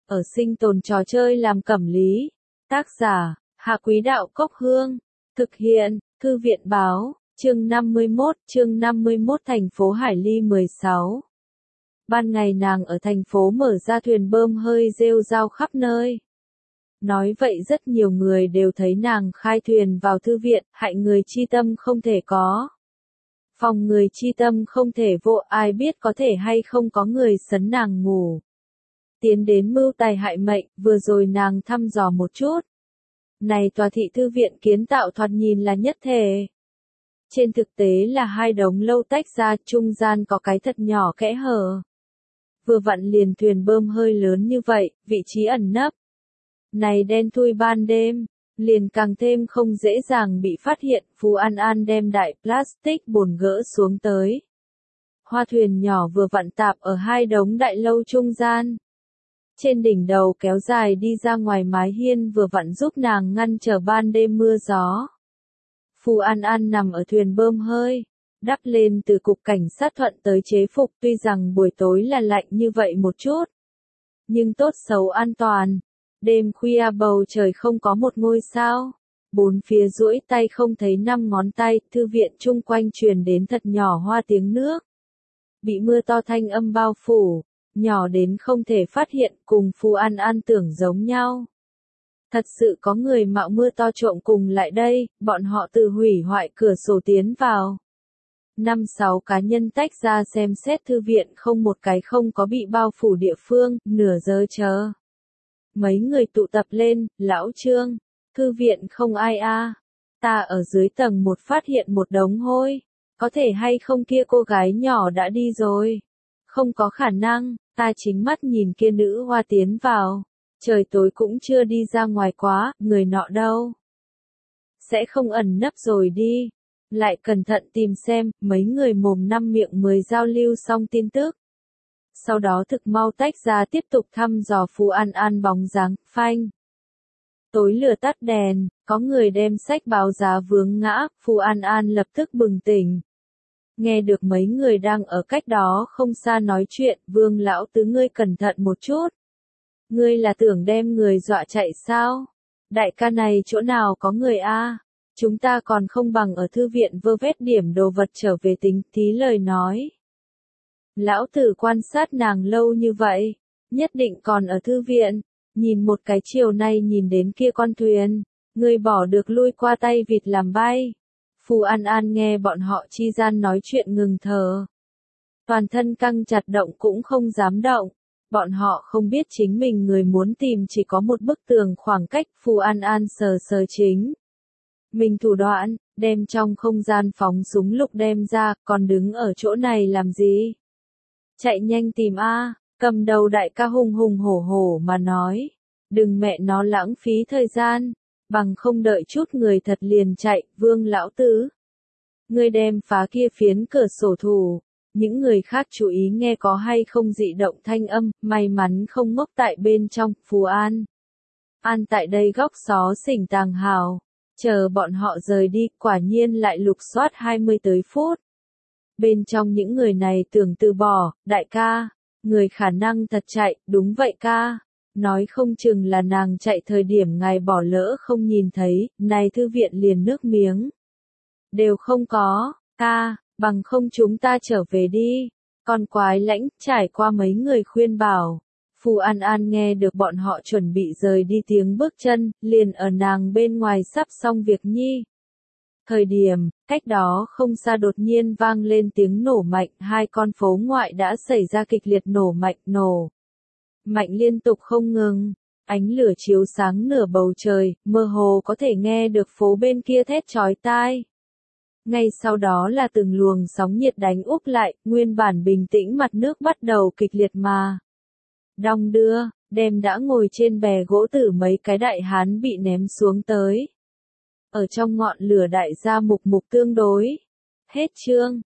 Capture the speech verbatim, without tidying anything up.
ở sinh tồn trò chơi làm cẩm lý. Tác giả, Hạ Quý Đạo Cốc Hương. Thực hiện, Thư viện Báo, chương năm mươi mốt, chương năm mươi mốt thành phố Hải Ly mười sáu. Ban ngày nàng ở thành phố mở ra thuyền bơm hơi rêu rao khắp nơi. Nói vậy rất nhiều người đều thấy nàng khai thuyền vào thư viện, hại người chi tâm không thể có. Phòng người chi tâm không thể vô, ai biết có thể hay không có người sấn nàng ngủ. Tiến đến mưu tài hại mệnh, vừa rồi nàng thăm dò một chút. Này tòa thị thư viện kiến tạo thoạt nhìn là nhất thể. Trên thực tế là hai đống lâu tách ra, trung gian có cái thật nhỏ kẽ hở. Vừa vặn liền thuyền bơm hơi lớn như vậy, vị trí ẩn nấp. Này đen thui ban đêm, liền càng thêm không dễ dàng bị phát hiện. Phú An An đem đại plastic bồn gỡ xuống tới. Hoa thuyền nhỏ vừa vặn tạp ở hai đống đại lâu trung gian. Trên đỉnh đầu kéo dài đi ra ngoài mái hiên vừa vặn giúp nàng ngăn trở ban đêm mưa gió. Phú An An nằm ở thuyền bơm hơi, đắp lên từ cục cảnh sát thuận tới chế phục, tuy rằng buổi tối là lạnh như vậy một chút. Nhưng tốt xấu an toàn. Đêm khuya bầu trời không có một ngôi sao. Bốn phía duỗi tay không thấy năm ngón tay, thư viện chung quanh truyền đến thật nhỏ hoa tiếng nước. Bị mưa to thanh âm bao phủ, nhỏ đến không thể phát hiện, cùng Phú An An tưởng giống nhau. Thật sự có người mạo mưa to trộm cùng lại đây, bọn họ tự hủy hoại cửa sổ tiến vào. Năm sáu cá nhân tách ra xem xét thư viện, không một cái không có bị bao phủ địa phương, nửa giờ chờ. Mấy người tụ tập lên, lão Trương, thư viện không ai a, à. Ta ở dưới tầng một phát hiện một đống hôi, có thể hay không kia cô gái nhỏ đã đi rồi. Không có khả năng, ta chính mắt nhìn kia nữ hoa tiến vào. Trời tối cũng chưa đi ra ngoài quá, người nọ đâu. Sẽ không ẩn nấp rồi đi. Lại cẩn thận tìm xem, mấy người mồm năm miệng mười giao lưu xong tin tức. Sau đó thực mau tách ra tiếp tục thăm dò Phú An An bóng dáng, phanh. Tối lửa tắt đèn, có người đem sách báo giá vướng ngã, Phú An An lập tức bừng tỉnh. Nghe được mấy người đang ở cách đó không xa nói chuyện, Vương lão tứ ngươi cẩn thận một chút. Ngươi là tưởng đem người dọa chạy sao? Đại ca này chỗ nào có người a? Chúng ta còn không bằng ở thư viện vơ vét điểm đồ vật trở về tính, tí lời nói. Lão tử quan sát nàng lâu như vậy, nhất định còn ở thư viện, nhìn một cái chiều nay nhìn đến kia con thuyền, ngươi bỏ được lui qua tay vịt làm bay. Phú An An nghe bọn họ chi gian nói chuyện ngừng thở. Toàn thân căng chặt động cũng không dám động, bọn họ không biết chính mình người muốn tìm chỉ có một bức tường khoảng cách. Phú An An sờ sờ chính mình thủ đoạn, đem trong không gian phóng súng lục đem ra, còn đứng ở chỗ này làm gì? Chạy nhanh tìm a, cầm đầu đại ca hùng hùng hổ hổ mà nói. Đừng mẹ nó lãng phí thời gian, bằng không đợi chút người thật liền chạy. Vương lão tứ, ngươi đem phá kia phiến cửa sổ thủ. Những người khác chú ý nghe có hay không dị động thanh âm, may mắn không ngốc tại bên trong. Phú An An tại đây góc xó xỉnh tàng hào, chờ bọn họ rời đi, quả nhiên lại lục soát hai mươi tới phút. Bên trong những người này tưởng từ bỏ, đại ca, người khả năng thật chạy, đúng vậy ca. Nói không chừng là nàng chạy thời điểm ngài bỏ lỡ không nhìn thấy, này thư viện liền nước miếng. Đều không có, ca, bằng không chúng ta trở về đi. Con quái lãnh, trải qua mấy người khuyên bảo. Phú An An nghe được bọn họ chuẩn bị rời đi tiếng bước chân, liền ở nàng bên ngoài sắp xong việc nhi. Thời điểm, cách đó không xa đột nhiên vang lên tiếng nổ mạnh, hai con phố ngoại đã xảy ra kịch liệt nổ mạnh, nổ mạnh liên tục không ngừng, ánh lửa chiếu sáng nửa bầu trời, mơ hồ có thể nghe được phố bên kia thét chói tai. Ngay sau đó là từng luồng sóng nhiệt đánh úp lại, nguyên bản bình tĩnh mặt nước bắt đầu kịch liệt mà đong đưa, đem đã ngồi trên bè gỗ tử mấy cái đại hán bị ném xuống tới. Ở trong ngọn lửa đại gia mục mục tương đối. Hết chương.